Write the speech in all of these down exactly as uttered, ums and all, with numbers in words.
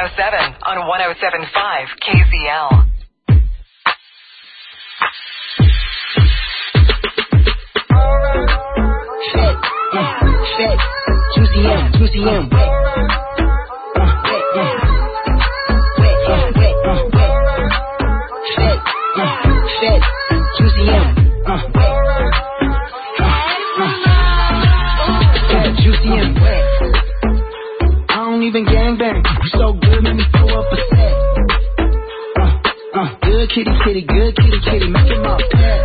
seven on one oh seven point five K Z L. Shit, uh, shit, Juicy M, Juicy M, wet, uh, wet, yeah, wet, uh, wet, uh, wet, shit, uh, shit, Juicy M, uh, wet, uh, uh, yeah, Juicy M, wet. I don't even gangbang, you so good, make me throw up a set. Uh, uh, good kitty, kitty, good kitty, kitty, make it all pet.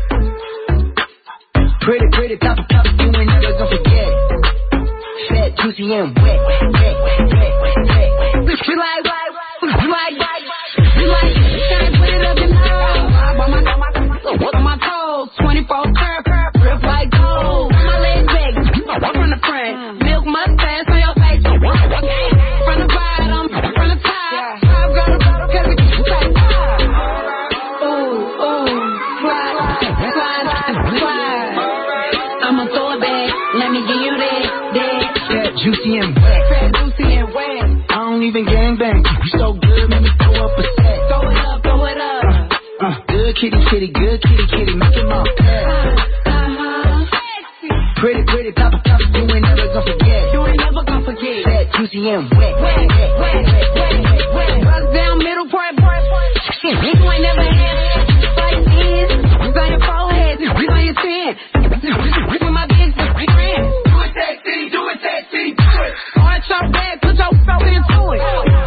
Pretty, pretty, top of top, you ain't never gonna forget. Fat, juicy, and wet, wet, wet, wet, wet, wet. We like, we like, we like, we like, can't put it up in love. I'm on my, on my, on my toes, twenty-four curve, grip like gold. My legs big, from the front, milk mustache on your face. From the bottom, from the top, top girl, cause we keep like top. Ooh, ooh, slide, slide, slide. I'ma throw it back, let me give you that, that. Fat, juicy, and wet. Fat, juicy, and wet. I don't even gangbang, you so good, make me throw up a set. Throw it up, throw it up. Uh, uh, good kitty, kitty, good kitty, kitty, make it all pet. Uh-huh. Pretty, pretty, top of top, you ain't never gonna forget. You ain't never gonna forget. Fat, juicy, and wet. Wet, wet, wet, wet, wet, wet. Bust down, middle part, part, part. You ain't never had like this. It's on your forehead, it's on your chin. With my bitch, with my friends. Do it sexy, do it sexy, do it. Arch your back, put your throat into it.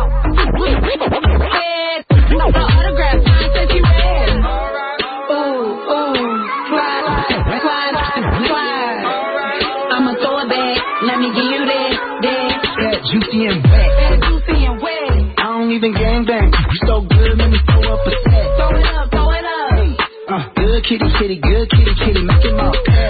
Head, no autograph, sign says she red. Ooh, ooh, slide, slide, slide. I'ma throw it back, let me give you that, that. Fat, juicy, and wet. Fat, juicy, and wet. I don't even gangbang, you so good, let me throw up a set. Throw it up, throw it up. Uh, good kitty, kitty, good kitty, kitty, make it all pet.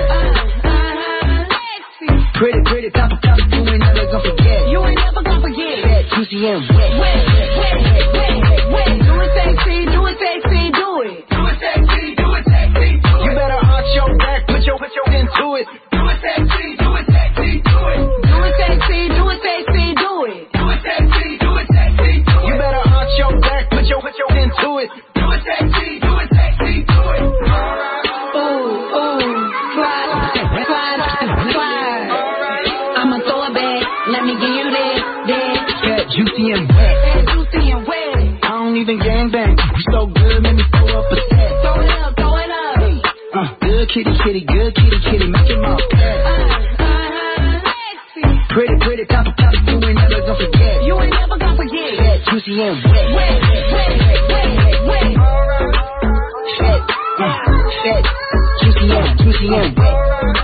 Pretty, pretty, top of top, you ain't never gonna forget. You ain't never gonna forget. Fat, juicy, and wet. Wet, wet, wet, wet, wet. Do it sexy, do it sexy, do it. Do it sexy, do it sexy, do it. You better arch your back, put your, put your into it. Do it sexy, do it sexy, do it. Do it sexy, do it sexy, do it. Do it sexy, do it sexy, do it. You better arch your back, put your, put your into it. Do it sexy, do it sexy, do it. Ooh, ooh, slide, slide, slide. I'ma throw it back, let me give you that, that. Fat, juicy, and wet. Fat, juicy, and wet. I don't even gangbang, you so good, make me throw up a set. Throw it up, throw it up. Uh, good kitty, kitty, good kitty, kitty, make it all pet. Uh, uh-huh. Pretty, pretty, top of top, you ain't never gonna forget. You ain't never gonna forget. Fat, juicy, and wet. Wet, wet, wet, wet, wet. Fat, uh, fat, juicy, and juicy, and wet.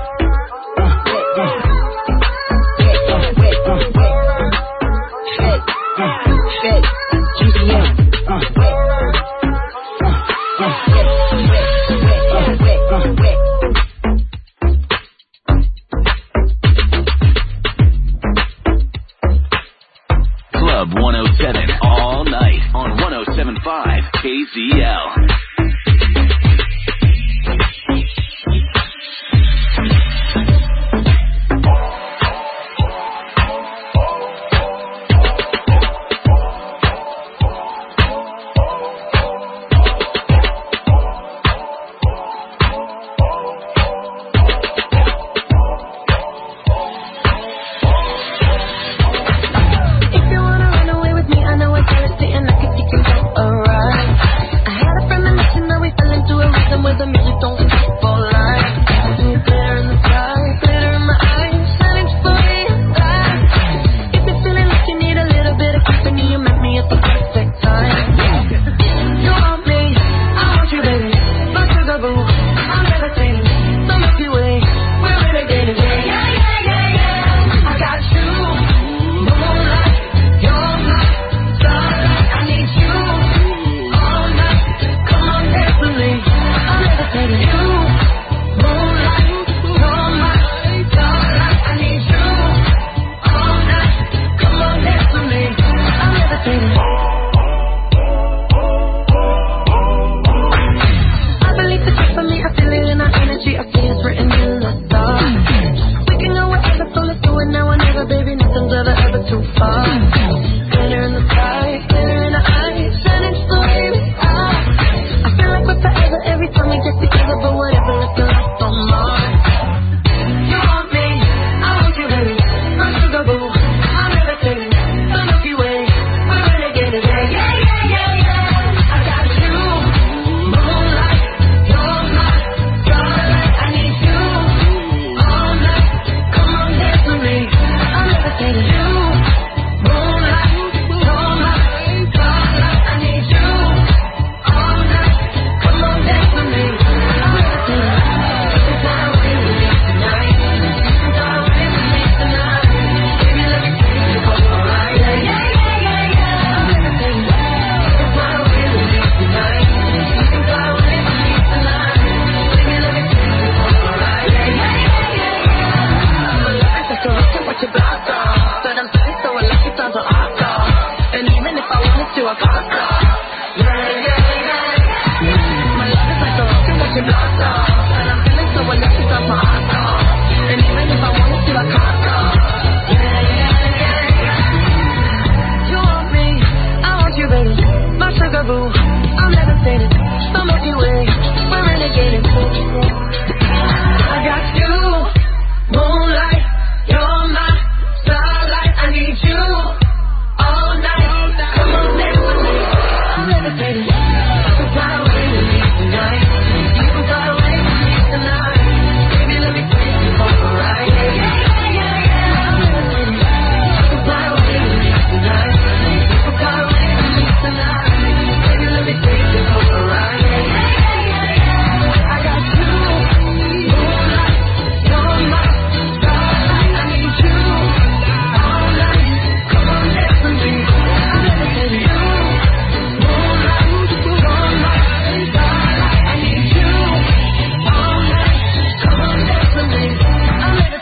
Club one oh seven all night on one oh seven point five K Z L. If you wanna run away with me, I know it's sitting, I could take you for a ride. I had a friend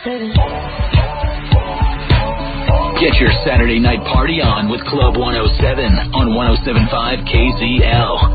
seven. Get your Saturday night party on with Club one oh seven on one oh seven point five K Z L.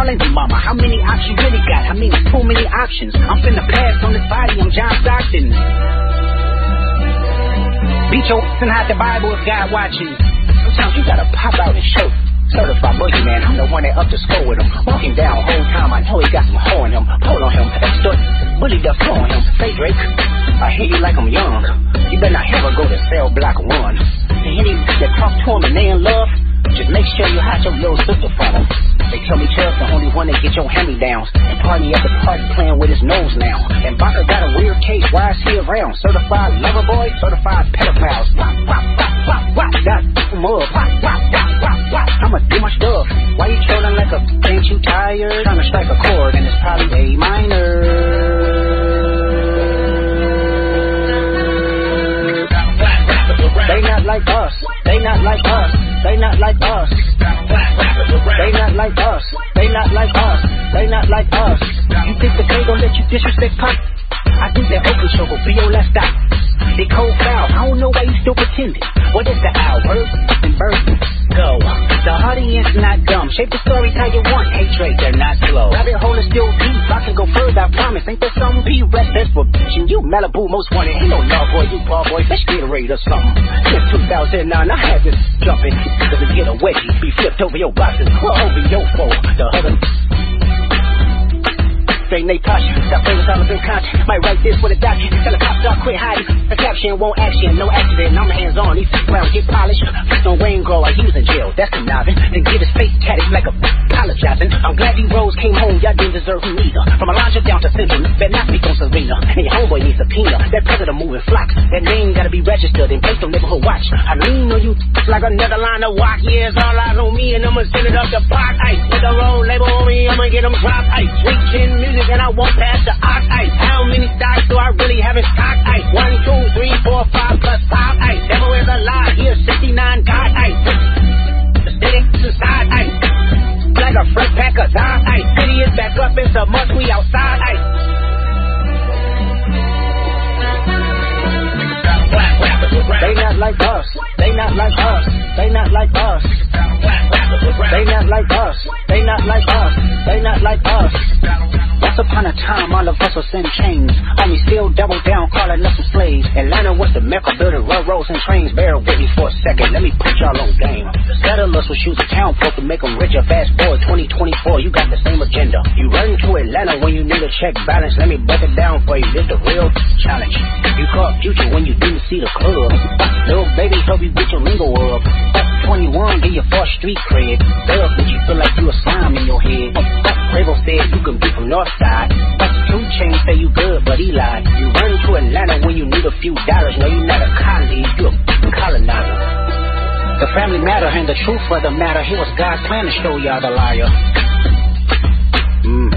telling you, mama, how many options you really got? I mean, too many options. I'm finna pass on this body, I'm John Stockton. Beat your ass and hide the Bible if God watching. Sometimes you gotta pop out and show. Certified boogeyman, I'm the one that up to score with him. Walking down whole time, I know he got some hoe in him. Pull on him, extort, bully the flow on him. Say Drake, I hear you like I'm young. You better not ever go to cell block one. And any that talk to him and they in love, just make sure you hide your little sister from him. They tell me Chubb's the only one that get your hand-me-downs. And party at the party playing with his nose now. And Baca got a weird case, why is he around? Certified lover boy, certified pedophiles. Wop, wop, wop, wop, wop, got mud. Wop, wop, wop, wop, wop, I'ma do my stuff. Why you trolling like a, ain't you tired? Trying to strike a chord and it's probably A minor. They not like us, they not like us, they not like us. They not like us, they not like us, they not like us. You think the K gon' let you disrespect Pop? I think that Oakland show will be your last stop. They cold foul, I don't know why you still pretending. What is the owl? Bird and bird. Go. The audience not dumb. Shape the stories how you want. Hey Drake, they're not slow. Rabbit hole is still deep. I can go further, I promise. Ain't there something? Be restless for bitchin'. You Malibu most wanted. Ain't no love boy, you ball boy. Let's get a rate or something. Since two thousand nine, I had this jumping. Cause it get a wedgie. Be flipped over your boxes. Well, over your foe. The other. Say Nate Tosh, that famous all up in content. Might write this with a document. Tell the cops start quit hiding. The caption won't action, no accident. I'm hands on, these rounds get polished. Flipped on Wayne Grow, he was in jail, that's conniving. Then get his face tatted like a apologizing. I'm glad these Rose came home, y'all didn't deserve him either. From Elijah down to Central, better not speak on Serena. And your homeboy needs a subpoena. That president moving flocks. That name gotta be registered and placed on neighborhood watch. I lean on you like another line of walk. Yeah, it's all eyes on me and I'ma send it up the block. Ay, with the road label on me, I'ma get them dropped. Ay, sweet chin music. And I won't pass the ox, ice. How many stocks do I really have in stock, ice? One, two, three, four, five, plus five, ice. Devil is a lie, here's sixty-nine God, ice. The city inside, ice. Like a fresh pack of Zod, ice. City is back up, it's a must, we outside, ice. They not like us, they not like us, they not like us. They not like us, they not like us, they not like us. Once upon a time, all of us was in chains. Homie still double down, calling us some slaves. Atlanta was the mecca, building railroads and trains. Bear with me for a second, let me put y'all on game. Settlers will shoot the town folk to make them richer. Fast forward twenty twenty-four, you got the same agenda. You run to Atlanta when you need a check balance. Let me break it down for you, this the real challenge. You caught Future when you didn't see the club. Little baby, help you get your lingo up. twenty-one, get your first street cred. Girls make you feel like you a slime in your head. Quavo said you can be from Northside. That's two chains say you good, but he lied. You run to Atlanta when you need a few dollars. No, you're not a colleague, you a colonizer. The family matter and the truth of the matter. Here was God's plan to show y'all the liar. Mm.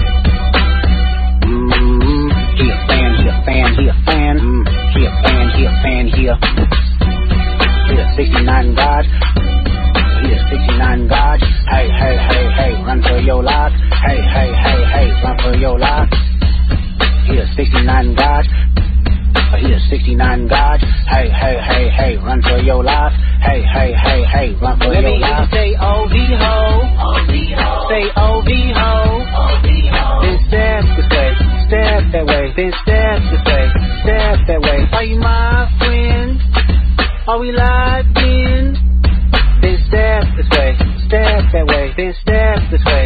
Mm. He a fan, he a fan, he a fan. Mm. He a fan, he a fan, he a. He a sixty-nine God. He a sixty-nine God. Hey, hey, hey, hey, run for your life. Hey, hey, hey, hey, run for your life. He a sixty-nine God. He a sixty-nine God. Hey, hey, hey, hey, run for your life. Hey, hey, hey, hey, run for Let your life. Let me say O V ho. O V ho. Say O V ho. O V ho. Then step this way, step that way. Then step this way, step that way. Are you my friend? Are we locked in? Then step this way, step that way. Then step this way.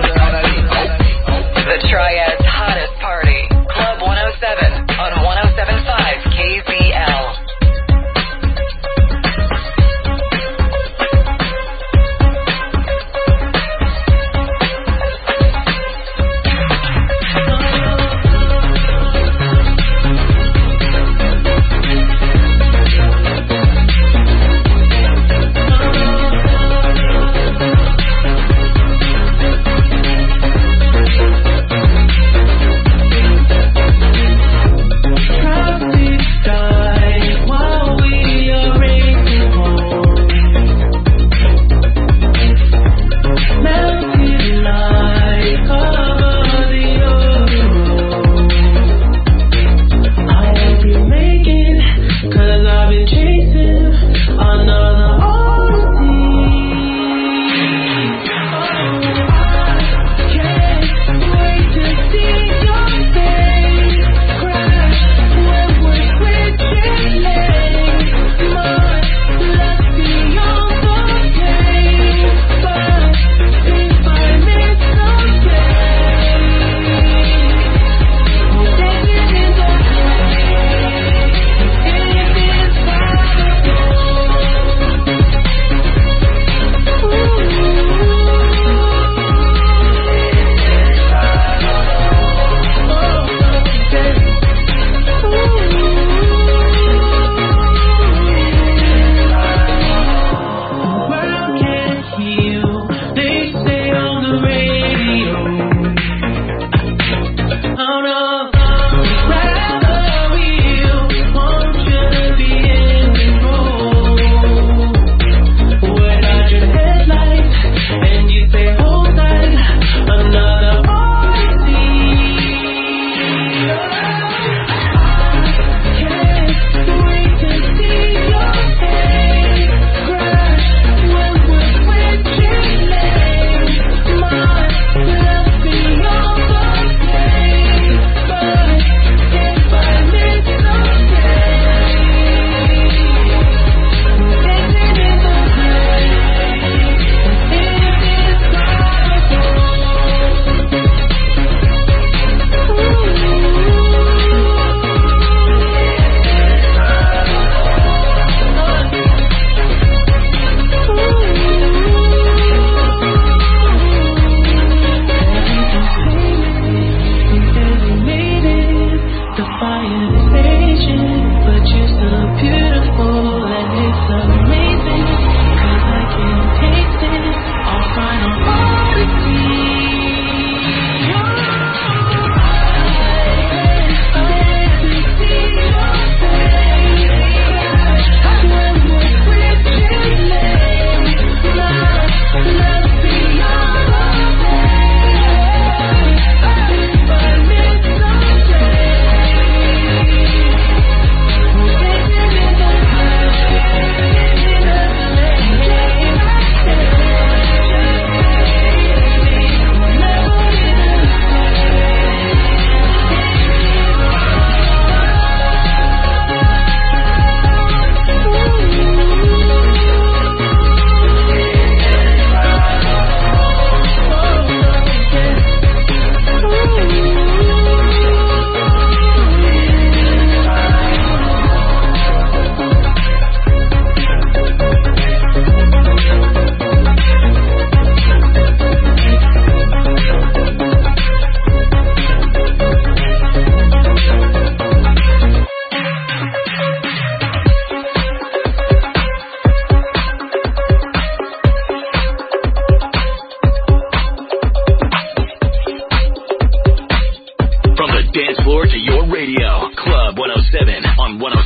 The Triad's hottest party, Club one oh seven on one oh seven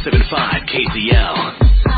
seven point five K Z L.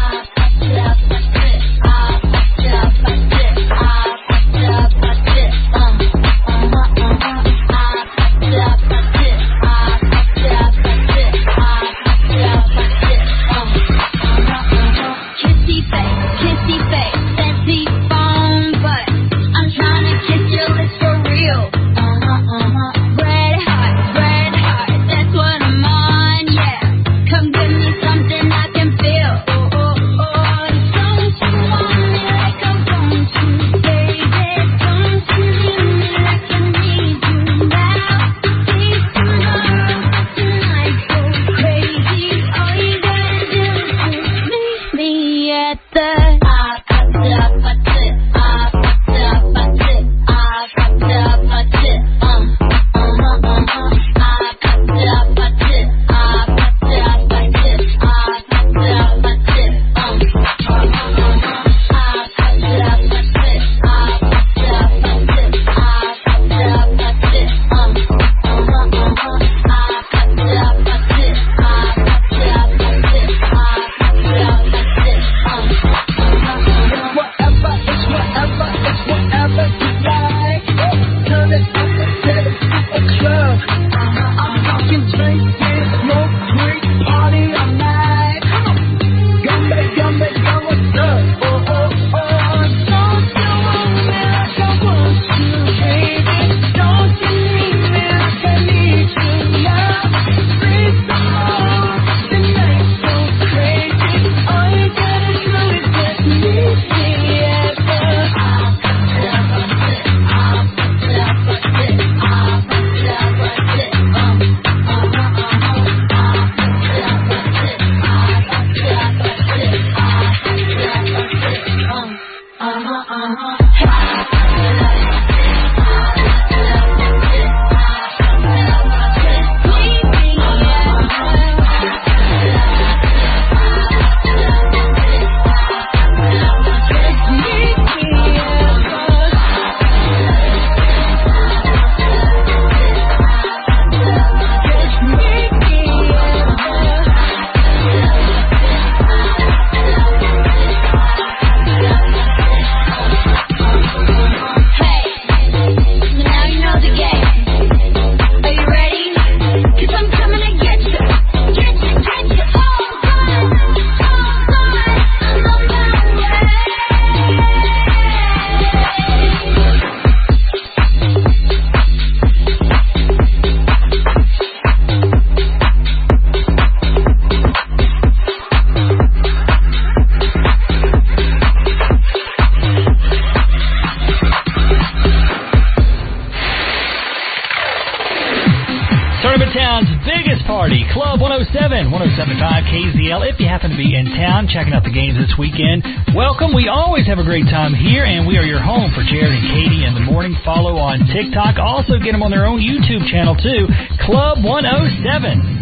Club one oh seven, one oh seven point five K Z L. If you happen to be in town checking out the games this weekend, welcome. We always have a great time here, and we are your home for Jared and Katie in the morning. Follow on TikTok. Also get them on their own YouTube channel, too, Club one oh seven.